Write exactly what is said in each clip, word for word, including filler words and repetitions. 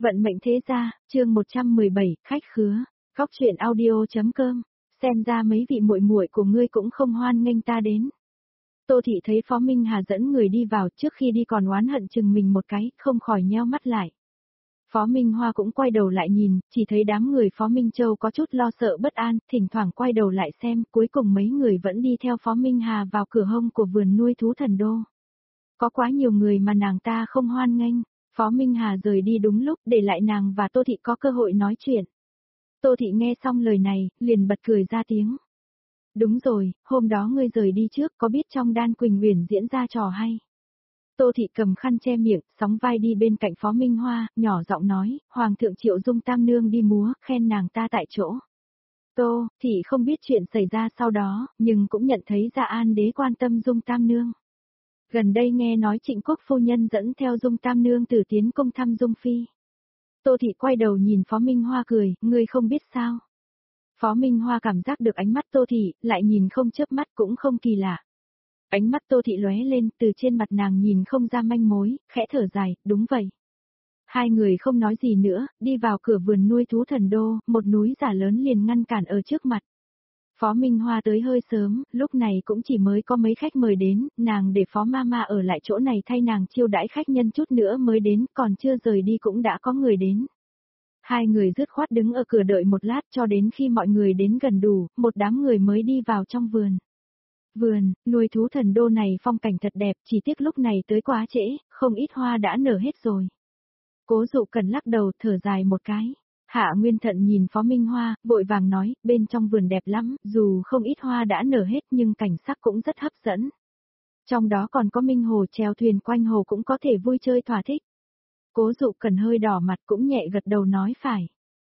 Vận mệnh thế gia, chương một trăm mười bảy, khách khứa, góc truyện audio.com, xem ra mấy vị muội muội của ngươi cũng không hoan nghênh ta đến. Tô Thị thấy Phó Minh Hà dẫn người đi vào, trước khi đi còn oán hận chừng mình một cái, không khỏi nheo mắt lại. Phó Minh Hoa cũng quay đầu lại nhìn, chỉ thấy đám người Phó Minh Châu có chút lo sợ bất an, thỉnh thoảng quay đầu lại xem, cuối cùng mấy người vẫn đi theo Phó Minh Hà vào cửa hông của vườn nuôi thú Thần Đô. Có quá nhiều người mà nàng ta không hoan nghênh. Phó Minh Hà rời đi đúng lúc, để lại nàng và Tô Thị có cơ hội nói chuyện. Tô Thị nghe xong lời này, liền bật cười ra tiếng. Đúng rồi, hôm đó ngươi rời đi trước, có biết trong Đan Quỳnh Uyển diễn ra trò hay? Tô Thị cầm khăn che miệng, sóng vai đi bên cạnh Phó Minh Hoa, nhỏ giọng nói, Hoàng thượng triệu Dung Tam Nương đi múa, khen nàng ta tại chỗ. Tô Thị không biết chuyện xảy ra sau đó, nhưng cũng nhận thấy Dạ An Đế quan tâm Dung Tam Nương. Gần đây nghe nói Trịnh Quốc phu nhân dẫn theo Dung Tam Nương tử tiến công thăm Dung Phi. Tô Thị quay đầu nhìn Phó Minh Hoa cười, ngươi không biết sao. Phó Minh Hoa cảm giác được ánh mắt Tô Thị, lại nhìn không chớp mắt cũng không kỳ lạ. Ánh mắt Tô Thị lóe lên, từ trên mặt nàng nhìn không ra manh mối, khẽ thở dài, đúng vậy. Hai người không nói gì nữa, đi vào cửa vườn nuôi thú Thần Đô, một núi giả lớn liền ngăn cản ở trước mặt. Phó Minh Hoa tới hơi sớm, lúc này cũng chỉ mới có mấy khách mời đến, nàng để Phó Mama ở lại chỗ này thay nàng chiêu đãi khách nhân chút nữa mới đến, còn chưa rời đi cũng đã có người đến. Hai người dứt khoát đứng ở cửa đợi một lát cho đến khi mọi người đến gần đủ, một đám người mới đi vào trong vườn. Vườn, nuôi thú Thần Đô này phong cảnh thật đẹp, chỉ tiếc lúc này tới quá trễ, không ít hoa đã nở hết rồi. Cố Dụ Cần lắc đầu thở dài một cái. Hạ Nguyên Thận nhìn Phó Minh Hoa, vội vàng nói, bên trong vườn đẹp lắm, dù không ít hoa đã nở hết nhưng cảnh sắc cũng rất hấp dẫn. Trong đó còn có Minh Hồ chèo thuyền quanh hồ cũng có thể vui chơi thỏa thích. Cố Dụ Cần hơi đỏ mặt cũng nhẹ gật đầu nói phải.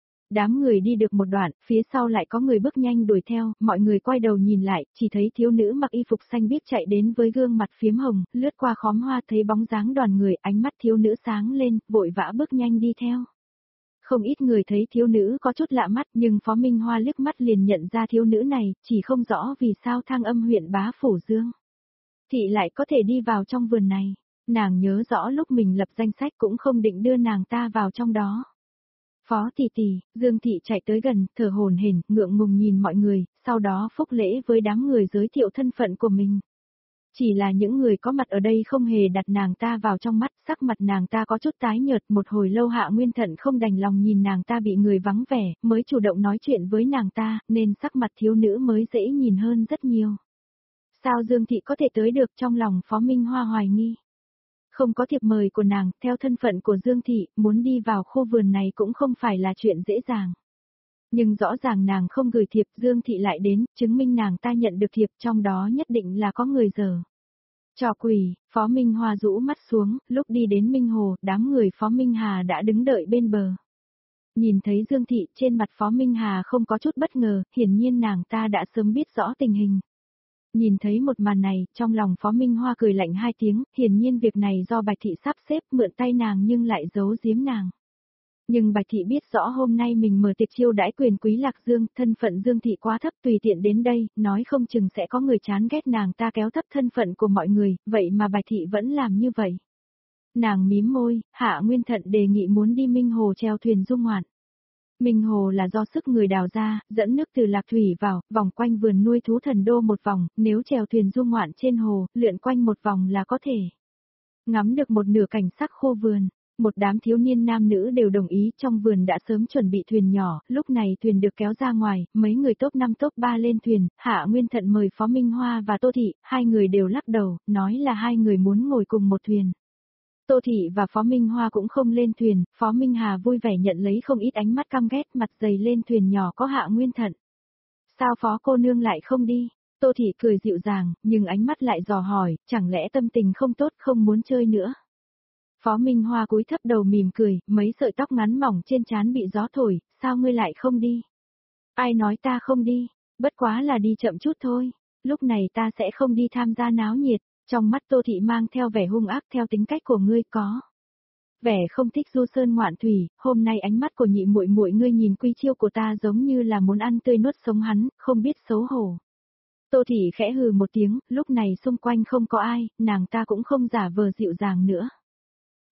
Đám người đi được một đoạn, phía sau lại có người bước nhanh đuổi theo, mọi người quay đầu nhìn lại, chỉ thấy thiếu nữ mặc y phục xanh biếc chạy đến với gương mặt phiếm hồng, lướt qua khóm hoa thấy bóng dáng đoàn người, ánh mắt thiếu nữ sáng lên, vội vã bước nhanh đi theo. Không ít người thấy thiếu nữ có chút lạ mắt nhưng Phó Minh Hoa liếc mắt liền nhận ra thiếu nữ này, chỉ không rõ vì sao Thăng Âm huyện Bá Phủ Dương Thị lại có thể đi vào trong vườn này. Nàng nhớ rõ lúc mình lập danh sách cũng không định đưa nàng ta vào trong đó. Phó tỷ tỷ, Dương Thị chạy tới gần, thở hổn hển, ngượng ngùng nhìn mọi người, sau đó phúc lễ với đám người giới thiệu thân phận của mình. Chỉ là những người có mặt ở đây không hề đặt nàng ta vào trong mắt, sắc mặt nàng ta có chút tái nhợt, một hồi lâu Hạ Nguyên Thận không đành lòng nhìn nàng ta bị người vắng vẻ, mới chủ động nói chuyện với nàng ta, nên sắc mặt thiếu nữ mới dễ nhìn hơn rất nhiều. Sao Dương Thị có thể tới được, trong lòng Phó Minh Hoa hoài nghi. Không có thiệp mời của nàng, theo thân phận của Dương Thị, muốn đi vào khu vườn này cũng không phải là chuyện dễ dàng. Nhưng rõ ràng nàng không gửi thiệp, Dương Thị lại đến, chứng minh nàng ta nhận được thiệp, trong đó nhất định là có người dở. Trò quỷ, Phó Minh Hoa rũ mắt xuống, lúc đi đến Minh Hồ, đám người Phó Minh Hà đã đứng đợi bên bờ. Nhìn thấy Dương Thị, trên mặt Phó Minh Hà không có chút bất ngờ, hiển nhiên nàng ta đã sớm biết rõ tình hình. Nhìn thấy một màn này, trong lòng Phó Minh Hoa cười lạnh hai tiếng, hiển nhiên việc này do Bạch Thị sắp xếp mượn tay nàng nhưng lại giấu giếm nàng. Nhưng Bạch Thị biết rõ hôm nay mình mở tiệc chiêu đãi quyền quý Lạc Dương, thân phận Dương Thị quá thấp tùy tiện đến đây, nói không chừng sẽ có người chán ghét nàng ta kéo thấp thân phận của mọi người, vậy mà Bạch Thị vẫn làm như vậy. Nàng mím môi, Hạ Nguyên Thận đề nghị muốn đi Minh Hồ chèo thuyền du ngoạn. Minh Hồ là do sức người đào ra, dẫn nước từ Lạc Thủy vào, vòng quanh vườn nuôi thú Thần Đô một vòng, nếu chèo thuyền du ngoạn trên hồ, lượn quanh một vòng là có thể ngắm được một nửa cảnh sắc khu vườn. Một đám thiếu niên nam nữ đều đồng ý, trong vườn đã sớm chuẩn bị thuyền nhỏ, lúc này thuyền được kéo ra ngoài, mấy người top năm top ba lên thuyền, Hạ Nguyên Thận mời Phó Minh Hoa và Tô Thị, hai người đều lắc đầu, nói là hai người muốn ngồi cùng một thuyền. Tô Thị và Phó Minh Hoa cũng không lên thuyền, Phó Minh Hà vui vẻ nhận lấy không ít ánh mắt căm ghét, mặt dày lên thuyền nhỏ có Hạ Nguyên Thận. Sao Phó cô nương lại không đi? Tô Thị cười dịu dàng, nhưng ánh mắt lại dò hỏi, chẳng lẽ tâm tình không tốt không muốn chơi nữa? Phó Minh Hoa cúi thấp đầu mỉm cười, mấy sợi tóc ngắn mỏng trên trán bị gió thổi, sao ngươi lại không đi? Ai nói ta không đi, bất quá là đi chậm chút thôi, lúc này ta sẽ không đi tham gia náo nhiệt, trong mắt Tô Thị mang theo vẻ hung ác theo tính cách của ngươi có. Vẻ không thích du sơn ngoạn thủy, hôm nay ánh mắt của nhị muội muội ngươi nhìn quy chiêu của ta giống như là muốn ăn tươi nuốt sống hắn, không biết xấu hổ. Tô Thị khẽ hừ một tiếng, lúc này xung quanh không có ai, nàng ta cũng không giả vờ dịu dàng nữa.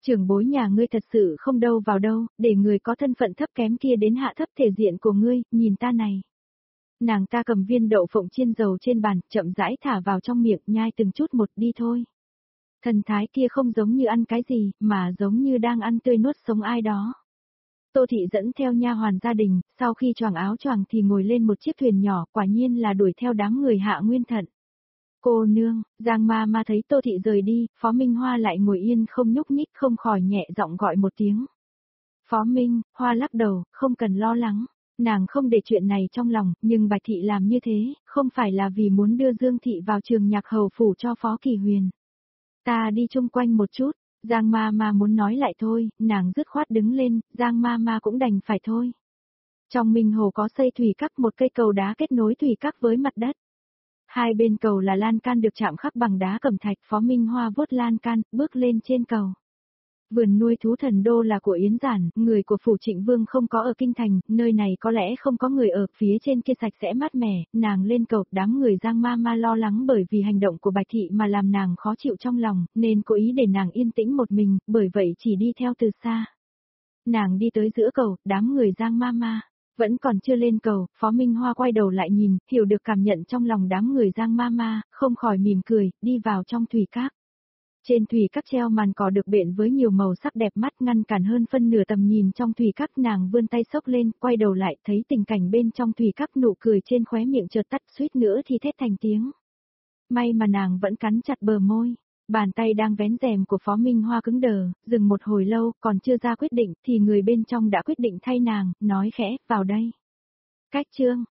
Trưởng bối nhà ngươi thật sự không đâu vào đâu, để người có thân phận thấp kém kia đến hạ thấp thể diện của ngươi, nhìn ta này. Nàng ta cầm viên đậu phộng chiên dầu trên bàn, chậm rãi thả vào trong miệng, nhai từng chút một đi thôi. Thần thái kia không giống như ăn cái gì, mà giống như đang ăn tươi nuốt sống ai đó. Tô Thị dẫn theo nha hoàn gia đình, sau khi choàng áo choàng thì ngồi lên một chiếc thuyền nhỏ, quả nhiên là đuổi theo đám người Hạ Nguyên Thận. Cô nương, Giang ma ma thấy Tô Thị rời đi, Phó Minh Hoa lại ngồi yên không nhúc nhích, không khỏi nhẹ giọng gọi một tiếng. Phó Minh, Hoa lắc đầu, không cần lo lắng. Nàng không để chuyện này trong lòng, nhưng Bạch Thị làm như thế, không phải là vì muốn đưa Dương Thị vào trường nhạc hầu phủ cho Phó Kỳ Huyền. Ta đi chung quanh một chút, Giang ma ma muốn nói lại thôi, nàng dứt khoát đứng lên, Giang ma ma cũng đành phải thôi. Trong Minh Hồ có xây thủy các, một cây cầu đá kết nối thủy các với mặt đất. Hai bên cầu là lan can được chạm khắc bằng đá cẩm thạch, Phó Minh Hoa vuốt lan can, bước lên trên cầu. Vườn nuôi thú thần đô là của Yến Giản, người của phủ Trịnh Vương không có ở kinh thành, nơi này có lẽ không có người ở, phía trên kia sạch sẽ mát mẻ, nàng lên cầu, đám người Giang ma ma lo lắng bởi vì hành động của Bạch Thị mà làm nàng khó chịu trong lòng, nên cố ý để nàng yên tĩnh một mình, bởi vậy chỉ đi theo từ xa. Nàng đi tới giữa cầu, đám người Giang ma ma vẫn còn chưa lên cầu, Phó Minh Hoa quay đầu lại nhìn, hiểu được cảm nhận trong lòng đám người Giang ma ma, không khỏi mỉm cười, đi vào trong thủy các. Trên thủy các treo màn cỏ được bện với nhiều màu sắc đẹp mắt, ngăn cản hơn phân nửa tầm nhìn trong thủy các. Nàng vươn tay xốc lên, quay đầu lại, thấy tình cảnh bên trong thủy các, nụ cười trên khóe miệng chợt tắt, suýt nữa thì thét thành tiếng. May mà nàng vẫn cắn chặt bờ môi. Bàn tay đang vén rèm của Phó Minh Hoa cứng đờ, dừng một hồi lâu, còn chưa ra quyết định, thì người bên trong đã quyết định thay nàng, nói khẽ, vào đây. Cách chương